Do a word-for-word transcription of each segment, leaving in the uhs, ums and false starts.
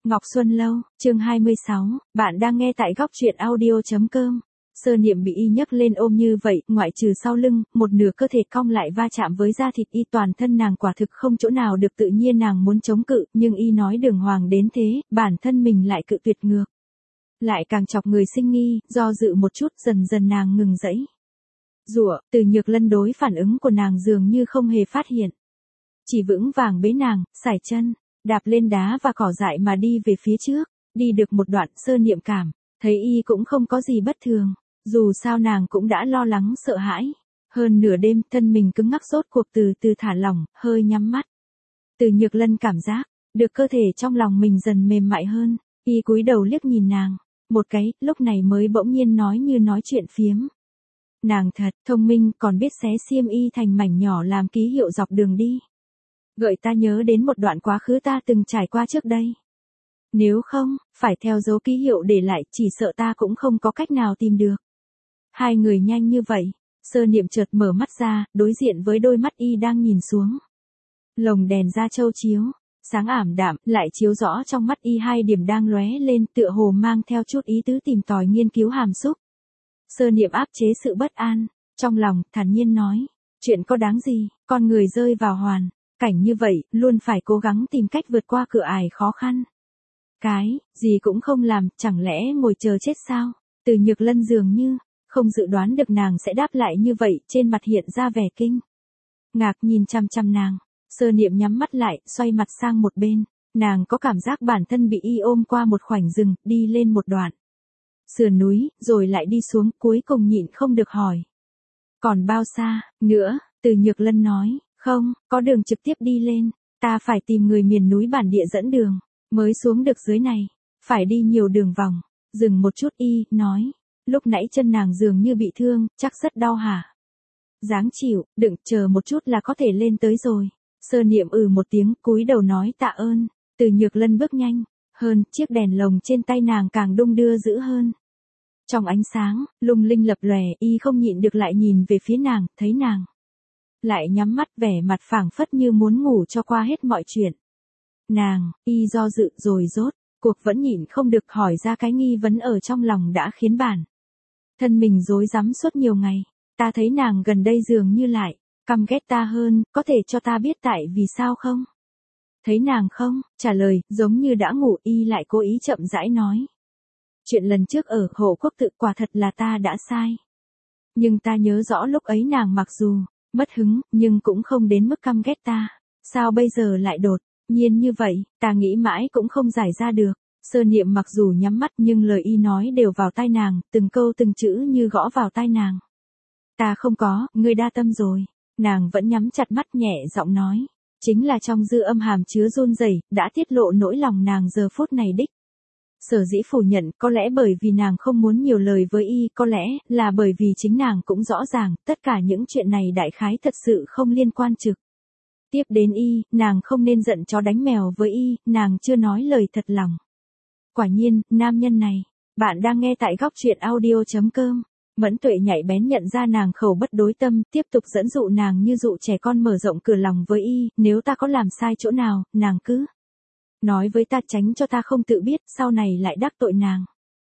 Ngọc Xuân Lâu, chương hai mươi sáu, bạn đang nghe tại góc truyện audio.com. Sơ Niệm bị y nhấc lên ôm như vậy, ngoại trừ sau lưng, một nửa cơ thể cong lại va chạm với da thịt y, toàn thân nàng quả thực không chỗ nào được tự nhiên, nàng muốn chống cự, nhưng y nói đường hoàng đến thế, bản thân mình lại cự tuyệt ngược. Lại càng chọc người sinh nghi, do dự một chút, dần dần nàng ngừng dẫy. Rủa, Từ Nhược Lân đối phản ứng của nàng dường như không hề phát hiện. Chỉ vững vàng bế nàng, sải chân, đạp lên đá và cỏ dại mà đi về phía trước. Đi được một đoạn, Sơ Niệm cảm thấy y cũng không có gì bất thường, dù sao nàng cũng đã lo lắng sợ hãi. Hơn nửa đêm, thân mình cứng ngắc rốt cuộc từ từ thả lỏng, hơi nhắm mắt. Từ Nhược Lân cảm giác được cơ thể trong lòng mình dần mềm mại hơn, y cúi đầu liếc nhìn nàng một cái, lúc này mới bỗng nhiên nói như nói chuyện phiếm. Nàng thật thông minh, còn biết xé xiêm y thành mảnh nhỏ làm ký hiệu dọc đường đi. Gợi ta nhớ đến một đoạn quá khứ ta từng trải qua trước đây. Nếu không, phải theo dấu ký hiệu để lại, chỉ sợ ta cũng không có cách nào tìm được. Hai người nhanh như vậy, Sơ Niệm chợt mở mắt ra, đối diện với đôi mắt y đang nhìn xuống. Lồng đèn da trâu chiếu, sáng ảm đạm, lại chiếu rõ trong mắt y hai điểm đang lóe lên, tựa hồ mang theo chút ý tứ tìm tòi nghiên cứu hàm xúc. Sơ Niệm áp chế sự bất an, trong lòng, thản nhiên nói, chuyện có đáng gì, con người rơi vào hoàn cảnh như vậy, luôn phải cố gắng tìm cách vượt qua cửa ải khó khăn. Cái, gì cũng không làm, chẳng lẽ ngồi chờ chết sao? Từ Nhược Lân dường như không dự đoán được nàng sẽ đáp lại như vậy, trên mặt hiện ra vẻ kinh ngạc nhìn chăm chăm nàng. Sơ Niệm nhắm mắt lại, xoay mặt sang một bên, nàng có cảm giác bản thân bị y ôm qua một khoảnh rừng, đi lên một đoạn sườn núi, rồi lại đi xuống, cuối cùng nhịn không được hỏi. Còn bao xa nữa? Từ Nhược Lân nói, không, có đường trực tiếp đi lên, ta phải tìm người miền núi bản địa dẫn đường, mới xuống được dưới này, phải đi nhiều đường vòng. Dừng một chút y, nói, lúc nãy chân nàng dường như bị thương, chắc rất đau hả? Dáng chịu, đừng, chờ một chút là có thể lên tới rồi. Sơ Niệm ừ một tiếng, cúi đầu nói tạ ơn. Từ Nhược Lân bước nhanh hơn, chiếc đèn lồng trên tay nàng càng đung đưa dữ hơn. Trong ánh sáng lung linh lập lòe, y không nhịn được lại nhìn về phía nàng, thấy nàng lại nhắm mắt, vẻ mặt phảng phất như muốn ngủ cho qua hết mọi chuyện. Nàng, y do dự rồi rốt cuộc vẫn nhịn không được hỏi ra cái nghi vấn ở trong lòng đã khiến bản thân mình rối rắm suốt nhiều ngày. Ta thấy nàng gần đây dường như lại căm ghét ta hơn, có thể cho ta biết tại vì sao không? Thấy nàng không trả lời, giống như đã ngủ, y lại cố ý chậm rãi nói. Chuyện lần trước ở Hộ Quốc Tự quả thật là ta đã sai. Nhưng ta nhớ rõ lúc ấy nàng mặc dù mất hứng, nhưng cũng không đến mức căm ghét ta. Sao bây giờ lại đột nhiên như vậy, ta nghĩ mãi cũng không giải ra được. Sơ Niệm mặc dù nhắm mắt nhưng lời y nói đều vào tai nàng, từng câu từng chữ như gõ vào tai nàng. Ta không có, ngươi đa tâm rồi. Nàng vẫn nhắm chặt mắt, nhẹ giọng nói. Chính là trong dư âm hàm chứa run rẩy, đã tiết lộ nỗi lòng nàng giờ phút này đích. Sở dĩ phủ nhận, có lẽ bởi vì nàng không muốn nhiều lời với y, có lẽ là bởi vì chính nàng cũng rõ ràng, tất cả những chuyện này đại khái thật sự không liên quan trực tiếp đến y, nàng không nên giận chó đánh mèo với y, nàng chưa nói lời thật lòng. Quả nhiên, nam nhân này, bạn đang nghe tại góc truyện audio.com. Mẫn Tuệ nhạy bén nhận ra nàng khẩu bất đối tâm, tiếp tục dẫn dụ nàng như dụ trẻ con mở rộng cửa lòng với y, nếu ta có làm sai chỗ nào, nàng cứ nói với ta, tránh cho ta không tự biết, sau này lại đắc tội nàng.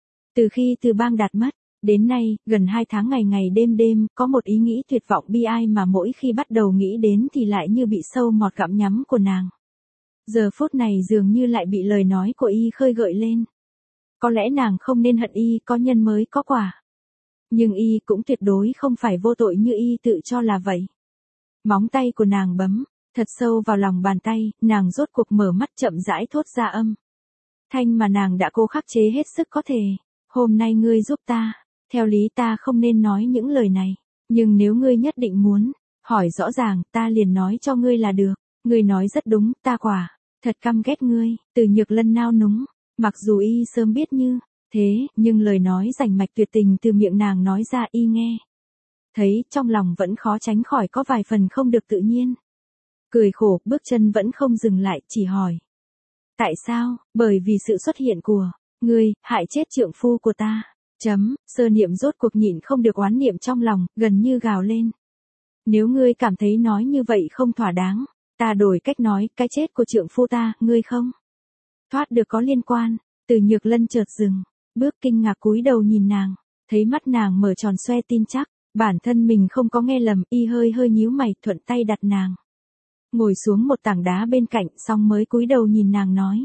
Từ khi Từ Bang Đạt mất đến nay, gần hai tháng ngày ngày đêm đêm, có một ý nghĩ tuyệt vọng bi ai mà mỗi khi bắt đầu nghĩ đến thì lại như bị sâu mọt gặm nhắm của nàng. Giờ phút này dường như lại bị lời nói của y khơi gợi lên. Có lẽ nàng không nên hận y, có nhân mới có quả. Nhưng y cũng tuyệt đối không phải vô tội như y tự cho là vậy. Móng tay của nàng bấm thật sâu vào lòng bàn tay, nàng rốt cuộc mở mắt, chậm rãi thốt ra âm thanh mà nàng đã cố khắc chế hết sức có thể. Hôm nay ngươi giúp ta, theo lý ta không nên nói những lời này, nhưng nếu ngươi nhất định muốn hỏi rõ ràng, ta liền nói cho ngươi là được. Ngươi nói rất đúng, ta quả thật căm ghét ngươi. Từ Nhược Lân nao núng, mặc dù y sớm biết như thế, nhưng lời nói rành mạch tuyệt tình từ miệng nàng nói ra, y nghe thấy trong lòng vẫn khó tránh khỏi có vài phần không được tự nhiên. Cười khổ, bước chân vẫn không dừng lại, chỉ hỏi. Tại sao? Bởi vì sự xuất hiện của ngươi hại chết trượng phu của ta. Chấm, Sơ Niệm rốt cuộc nhịn không được oán niệm trong lòng, gần như gào lên. Nếu ngươi cảm thấy nói như vậy không thỏa đáng, ta đổi cách nói, cái chết của trượng phu ta, ngươi không Thoát được có liên quan, Từ Nhược Lân chợt dừng, bước kinh ngạc cúi đầu nhìn nàng, thấy mắt nàng mở tròn xoe tin chắc, bản thân mình không có nghe lầm, y hơi hơi nhíu mày, thuận tay đặt nàng ngồi xuống một tảng đá bên cạnh, xong mới cúi đầu nhìn nàng nói.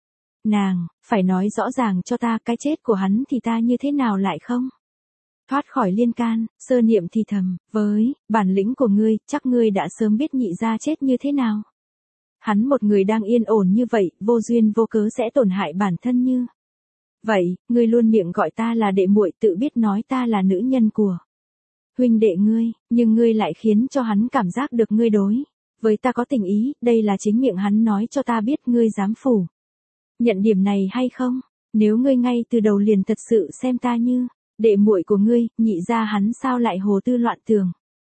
Nàng, phải nói rõ ràng cho ta cái chết của hắn thì ta như thế nào lại không? Thoát khỏi liên can, Sơ Niệm thì thầm, với bản lĩnh của ngươi, chắc ngươi đã sớm biết nhị gia chết như thế nào. Hắn một người đang yên ổn như vậy, vô duyên vô cớ sẽ tổn hại bản thân như vậy, ngươi luôn miệng gọi ta là đệ muội, tự biết nói ta là nữ nhân của huynh đệ ngươi, nhưng ngươi lại khiến cho hắn cảm giác được ngươi đối với ta có tình ý, đây là chính miệng hắn nói cho ta biết, ngươi dám phủ nhận điểm này hay không? Nếu ngươi ngay từ đầu liền thật sự xem ta như đệ muội của ngươi, nhị gia hắn sao lại hồ tư loạn tưởng?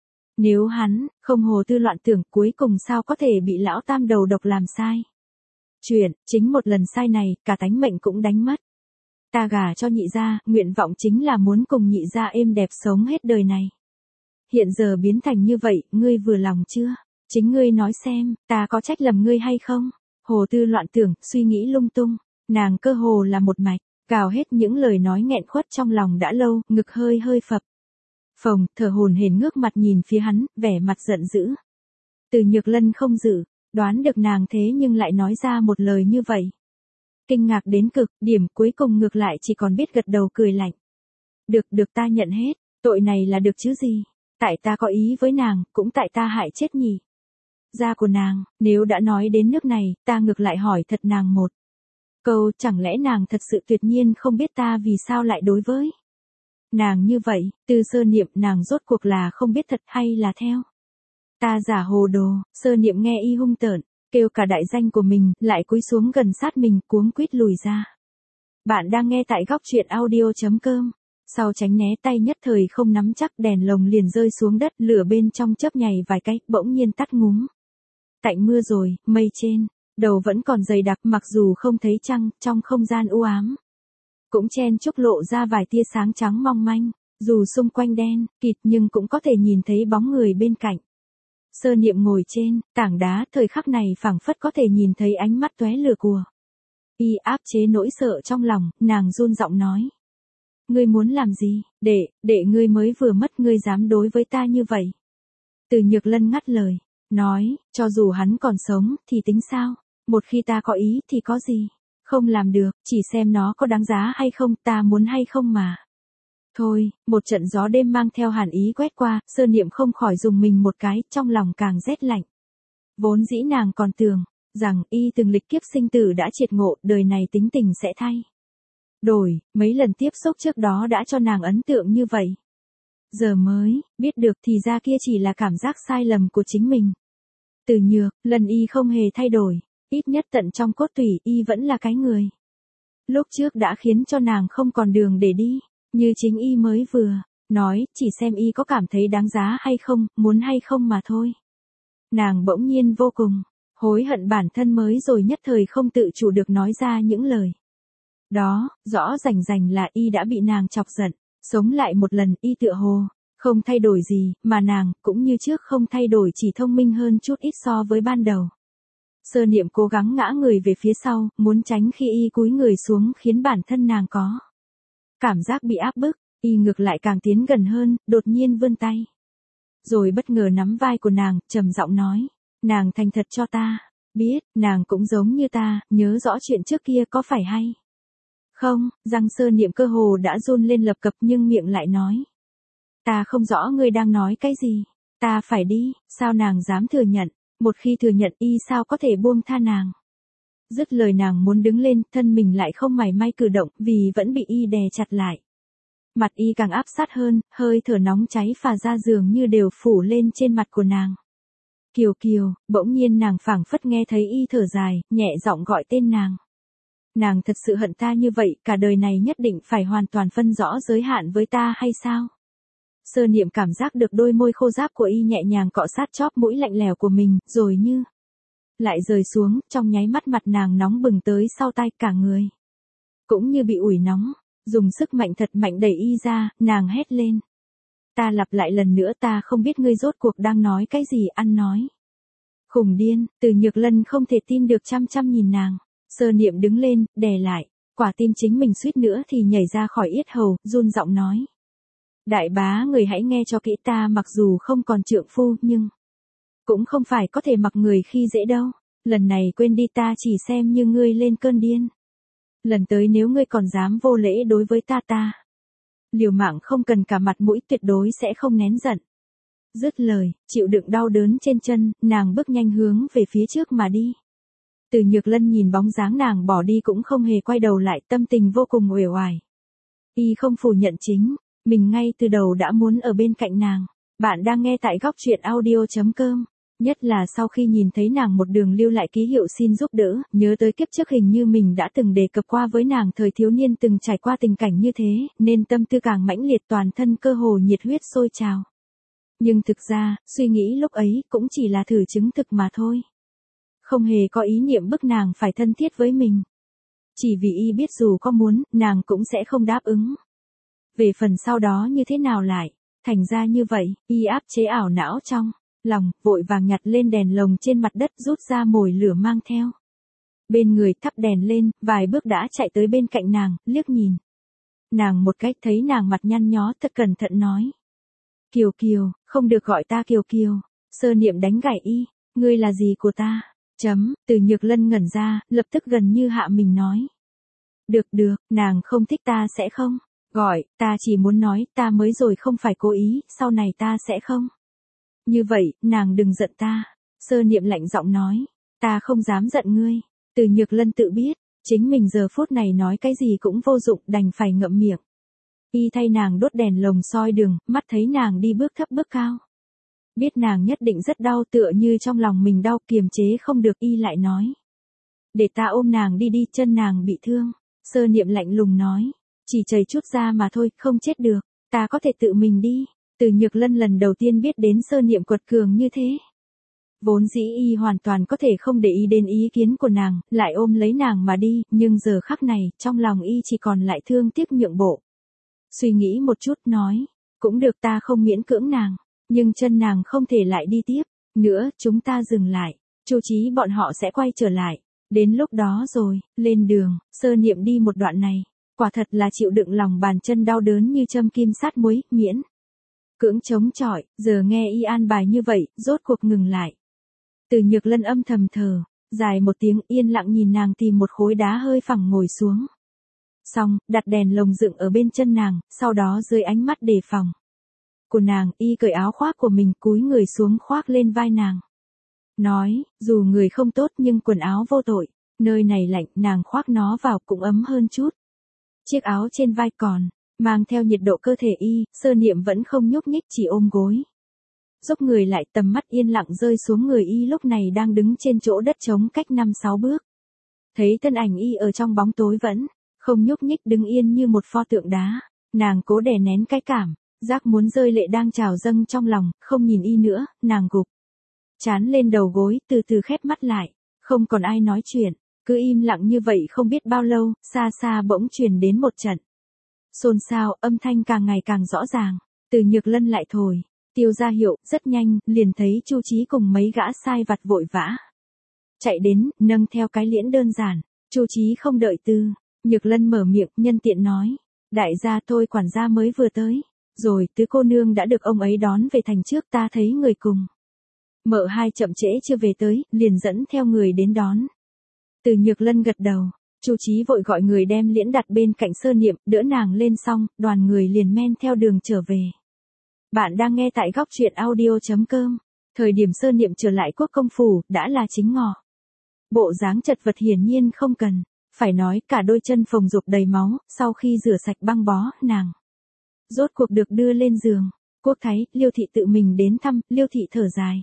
Nếu hắn không hồ tư loạn tưởng, cuối cùng sao có thể bị lão tam đầu độc làm sai chuyện, chính một lần sai này, cả tánh mệnh cũng đánh mất. Ta gả cho nhị gia, nguyện vọng chính là muốn cùng nhị gia êm đẹp sống hết đời này. Hiện giờ biến thành như vậy, ngươi vừa lòng chưa? Chính ngươi nói xem, ta có trách lầm ngươi hay không? Hồ tư loạn tưởng, suy nghĩ lung tung, nàng cơ hồ là một mạch, gào hết những lời nói nghẹn khuất trong lòng đã lâu, ngực hơi hơi phập phồng, thở hổn hển ngước mặt nhìn phía hắn, vẻ mặt giận dữ. Từ Nhược Lân không dự đoán được nàng thế nhưng lại nói ra một lời như vậy. Kinh ngạc đến cực điểm, cuối cùng ngược lại chỉ còn biết gật đầu cười lạnh. Được được, ta nhận hết, tội này là được chứ gì. Tại ta có ý với nàng, cũng tại ta hại chết nhỉ. Gia của nàng, nếu đã nói đến nước này, ta ngược lại hỏi thật nàng một câu, chẳng lẽ nàng thật sự tuyệt nhiên không biết ta vì sao lại đối với nàng như vậy? Từ Sơ Niệm, nàng rốt cuộc là không biết thật hay là theo ta giả hồ đồ? Sơ Niệm nghe y hung tợn, kêu cả đại danh của mình, lại cúi xuống gần sát mình, cuống quýt lùi ra. Bạn đang nghe tại góc truyện audio chấm com. Sau tránh né tay nhất thời không nắm chắc, đèn lồng liền rơi xuống đất, lửa bên trong chớp nhảy vài cái, bỗng nhiên tắt ngúm. Tạnh mưa rồi, mây trên đầu vẫn còn dày đặc, mặc dù không thấy trăng, trong không gian u ám cũng chen chúc lộ ra vài tia sáng trắng mong manh, dù xung quanh đen kịt nhưng cũng có thể nhìn thấy bóng người bên cạnh. Sơ Niệm ngồi trên tảng đá, thời khắc này phảng phất có thể nhìn thấy ánh mắt tóe lửa của y, áp chế nỗi sợ trong lòng, nàng run giọng nói. Ngươi muốn làm gì? Để, để ngươi mới vừa mất, ngươi dám đối với ta như vậy? Từ Nhược Lân ngắt lời, nói, cho dù hắn còn sống, thì tính sao? Một khi ta có ý thì có gì không làm được, chỉ xem nó có đáng giá hay không, ta muốn hay không mà. Thôi, một trận gió đêm mang theo hàn ý quét qua, Sơ Niệm không khỏi dùng mình một cái, trong lòng càng rét lạnh. Vốn dĩ nàng còn tưởng rằng y từng lịch kiếp sinh tử đã triệt ngộ, đời này tính tình sẽ thay đổi, mấy lần tiếp xúc trước đó đã cho nàng ấn tượng như vậy. Giờ mới biết được thì ra kia chỉ là cảm giác sai lầm của chính mình. Từ Nhược Lân y không hề thay đổi, ít nhất tận trong cốt tủy y vẫn là cái người lúc trước đã khiến cho nàng không còn đường để đi, như chính y mới vừa nói, chỉ xem y có cảm thấy đáng giá hay không, muốn hay không mà thôi. Nàng bỗng nhiên vô cùng hối hận bản thân mới rồi nhất thời không tự chủ được nói ra những lời đó, rõ rành rành là y đã bị nàng chọc giận. Sống lại một lần, y tựa hồ không thay đổi gì, mà nàng cũng như trước không thay đổi, chỉ thông minh hơn chút ít so với ban đầu. Sơ Niệm cố gắng ngã người về phía sau, muốn tránh khi y cúi người xuống khiến bản thân nàng có cảm giác bị áp bức, y ngược lại càng tiến gần hơn, đột nhiên vươn tay. Rồi bất ngờ nắm vai của nàng, trầm giọng nói, nàng thành thật cho ta biết, nàng cũng giống như ta, nhớ rõ chuyện trước kia có phải hay không? Răng Sơ Niệm cơ hồ đã run lên lập cập nhưng miệng lại nói. Ta không rõ ngươi đang nói cái gì, ta phải đi, sao nàng dám thừa nhận, một khi thừa nhận y sao có thể buông tha nàng. Dứt lời nàng muốn đứng lên, thân mình lại không mảy may cử động, vì vẫn bị y đè chặt lại. Mặt y càng áp sát hơn, hơi thở nóng cháy phả ra dường như đều phủ lên trên mặt của nàng. Kiều Kiều, bỗng nhiên nàng phảng phất nghe thấy y thở dài, nhẹ giọng gọi tên nàng. Nàng thật sự hận ta như vậy, cả đời này nhất định phải hoàn toàn phân rõ giới hạn với ta hay sao? Sơ Niệm cảm giác được đôi môi khô ráp của y nhẹ nhàng cọ sát chóp mũi lạnh lẽo của mình, rồi như lại rời xuống, trong nháy mắt mặt nàng nóng bừng tới sau tai, cả người cũng như bị ủi nóng, dùng sức mạnh thật mạnh đẩy y ra, nàng hét lên. Ta lặp lại lần nữa, ta không biết ngươi rốt cuộc đang nói cái gì, ăn nói khùng điên. Từ Nhược Lân không thể tin được chăm chăm nhìn nàng. Sơ niệm đứng lên, đè lại, quả tim chính mình suýt nữa thì nhảy ra khỏi yết hầu, run giọng nói. Đại bá người hãy nghe cho kỹ, ta mặc dù không còn trượng phu nhưng cũng không phải có thể mặc người khi dễ đâu. Lần này quên đi, ta chỉ xem như ngươi lên cơn điên. Lần tới nếu ngươi còn dám vô lễ đối với ta ta. Liều mạng không cần cả mặt mũi, tuyệt đối sẽ không nén giận. Dứt lời, chịu đựng đau đớn trên chân, nàng bước nhanh hướng về phía trước mà đi. Từ Nhược Lân nhìn bóng dáng nàng bỏ đi cũng không hề quay đầu lại, tâm tình vô cùng uể oải. Y không phủ nhận chính, mình ngay từ đầu đã muốn ở bên cạnh nàng. Bạn đang nghe tại góc truyện audio.com. Nhất là sau khi nhìn thấy nàng một đường lưu lại ký hiệu xin giúp đỡ, nhớ tới kiếp trước hình như mình đã từng đề cập qua với nàng thời thiếu niên từng trải qua tình cảnh như thế, nên tâm tư càng mãnh liệt, toàn thân cơ hồ nhiệt huyết sôi trào. Nhưng thực ra, suy nghĩ lúc ấy cũng chỉ là thử chứng thực mà thôi. Không hề có ý niệm bức nàng phải thân thiết với mình. Chỉ vì y biết dù có muốn, nàng cũng sẽ không đáp ứng. Về phần sau đó như thế nào lại, thành ra như vậy, y áp chế ảo não trong lòng, vội vàng nhặt lên đèn lồng trên mặt đất, rút ra mồi lửa mang theo. Bên người thắp đèn lên, vài bước đã chạy tới bên cạnh nàng, liếc nhìn nàng một cách, thấy nàng mặt nhăn nhó, thật cẩn thận nói. Kiều Kiều, không được gọi ta Kiều Kiều. Sơ niệm đánh gãy y, ngươi là gì của ta? Chấm, Từ Nhược Lân ngẩn ra, lập tức gần như hạ mình nói. Được được, nàng không thích ta sẽ không gọi, ta chỉ muốn nói, ta mới rồi không phải cố ý, sau này ta sẽ không. Như vậy, nàng đừng giận ta. Sơ niệm lạnh giọng nói, ta không dám giận ngươi. Từ Nhược Lân tự biết, chính mình giờ phút này nói cái gì cũng vô dụng, đành phải ngậm miệng. Y thay nàng đốt đèn lồng soi đường, mắt thấy nàng đi bước thấp bước cao. Biết nàng nhất định rất đau, tựa như trong lòng mình đau, kiềm chế không được, y lại nói. Để ta ôm nàng đi đi, chân nàng bị thương. Sơ niệm lạnh lùng nói, chỉ chảy chút ra mà thôi, không chết được, ta có thể tự mình đi. Từ Nhược Lân lần đầu tiên biết đến sơ niệm quật cường như thế. Vốn dĩ y hoàn toàn có thể không để ý đến ý kiến của nàng, lại ôm lấy nàng mà đi, nhưng giờ khắc này, trong lòng y chỉ còn lại thương tiếc nhượng bộ. Suy nghĩ một chút, nói, cũng được, ta không miễn cưỡng nàng, nhưng chân nàng không thể lại đi tiếp nữa, chúng ta dừng lại, Chu Chí bọn họ sẽ quay trở lại. Đến lúc đó rồi, lên đường, sơ niệm đi một đoạn này, quả thật là chịu đựng lòng bàn chân đau đớn như châm kim sát muối, miễn cưỡng chống chọi, giờ nghe y an bài như vậy, rốt cuộc ngừng lại. Từ Nhược Lân âm thầm thở dài một tiếng, yên lặng nhìn nàng tìm một khối đá hơi phẳng ngồi xuống. Xong, đặt đèn lồng dựng ở bên chân nàng, sau đó dưới ánh mắt đề phòng của nàng, y cởi áo khoác của mình, cúi người xuống khoác lên vai nàng. Nói, dù người không tốt nhưng quần áo vô tội, nơi này lạnh, nàng khoác nó vào cũng ấm hơn chút. Chiếc áo trên vai còn mang theo nhiệt độ cơ thể y, sơ niệm vẫn không nhúc nhích, chỉ ôm gối. Dốc người lại, tầm mắt yên lặng rơi xuống người y lúc này đang đứng trên chỗ đất trống cách năm sáu bước. Thấy thân ảnh y ở trong bóng tối vẫn không nhúc nhích, đứng yên như một pho tượng đá, nàng cố đè nén cái cảm giác muốn rơi lệ đang trào dâng trong lòng, không nhìn y nữa, nàng gục chán lên đầu gối, từ từ khép mắt lại. Không còn ai nói chuyện, cứ im lặng như vậy không biết bao lâu, xa xa bỗng truyền đến một trận xôn xao, âm thanh càng ngày càng rõ ràng. Từ Nhược Lân lại thổi tiêu ra hiệu, rất nhanh, liền thấy Chu Chí cùng mấy gã sai vặt vội vã chạy đến, nâng theo cái liễn đơn giản. Chu Chí không đợi Từ Nhược Lân mở miệng, nhân tiện nói, đại gia thôi, quản gia mới vừa tới, rồi tứ cô nương đã được ông ấy đón về thành trước, ta thấy người cùng mợ hai chậm trễ chưa về tới, liền dẫn theo người đến đón. Từ Nhược Lân gật đầu, Chu Chí vội gọi người đem liễn đặt bên cạnh sơ niệm, đỡ nàng lên, xong, đoàn người liền men theo đường trở về. Bạn đang nghe tại góc truyện audio.com. Thời điểm sơ niệm trở lại quốc công phủ, đã là chính ngọ. Bộ dáng chật vật hiển nhiên không cần phải nói, cả đôi chân phồng rộp đầy máu, sau khi rửa sạch băng bó, nàng rốt cuộc được đưa lên giường. Quốc thái, Liêu thị tự mình đến thăm, Liêu thị thở dài.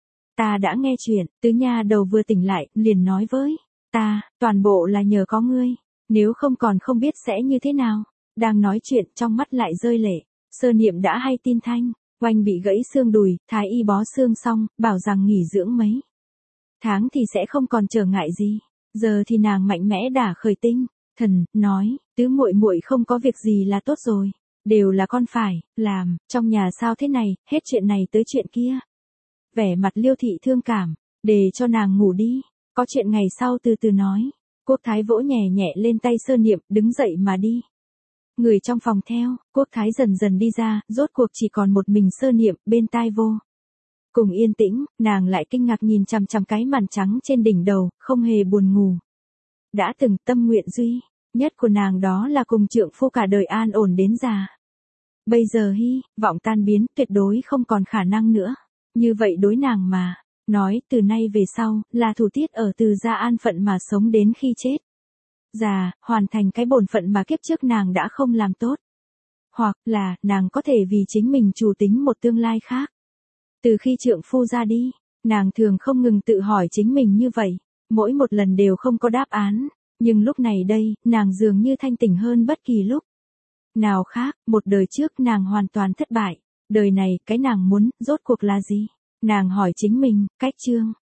Ta đã nghe chuyện, tứ nha đầu vừa tỉnh lại, liền nói với ta, toàn bộ là nhờ có ngươi, nếu không còn không biết sẽ như thế nào. Đang nói chuyện, trong mắt lại rơi lệ. Sơ niệm đã hay tin thanh, oanh bị gãy xương đùi, thái y bó xương xong, bảo rằng nghỉ dưỡng mấy tháng thì sẽ không còn trở ngại gì. Giờ thì nàng mạnh mẽ đả khởi tinh thần, nói, tứ muội muội không có việc gì là tốt rồi, đều là con phải làm, trong nhà sao thế này, hết chuyện này tới chuyện kia. Vẻ mặt Liêu thị thương cảm, để cho nàng ngủ đi, có chuyện ngày sau từ từ nói. Quốc Thái vỗ nhẹ nhẹ lên tay Sơ Niệm, đứng dậy mà đi. Người trong phòng theo, Quốc Thái dần dần đi ra, rốt cuộc chỉ còn một mình Sơ Niệm, bên tai vô. Cùng yên tĩnh, nàng lại kinh ngạc nhìn chằm chằm cái màn trắng trên đỉnh đầu, không hề buồn ngủ. Đã từng tâm nguyện duy nhất của nàng đó là cùng trượng phu cả đời an ổn đến già. Bây giờ hy vọng tan biến, tuyệt đối không còn khả năng nữa. Như vậy đối nàng mà, nói từ nay về sau, là thủ tiết ở từ gia an phận mà sống đến khi chết. Già, hoàn thành cái bổn phận mà kiếp trước nàng đã không làm tốt. Hoặc là, nàng có thể vì chính mình chủ tính một tương lai khác. Từ khi trượng phu ra đi, nàng thường không ngừng tự hỏi chính mình như vậy, mỗi một lần đều không có đáp án, nhưng lúc này đây, nàng dường như thanh tỉnh hơn bất kỳ lúc nào khác, một đời trước nàng hoàn toàn thất bại, đời này cái nàng muốn, rốt cuộc là gì? Nàng hỏi chính mình, cách chương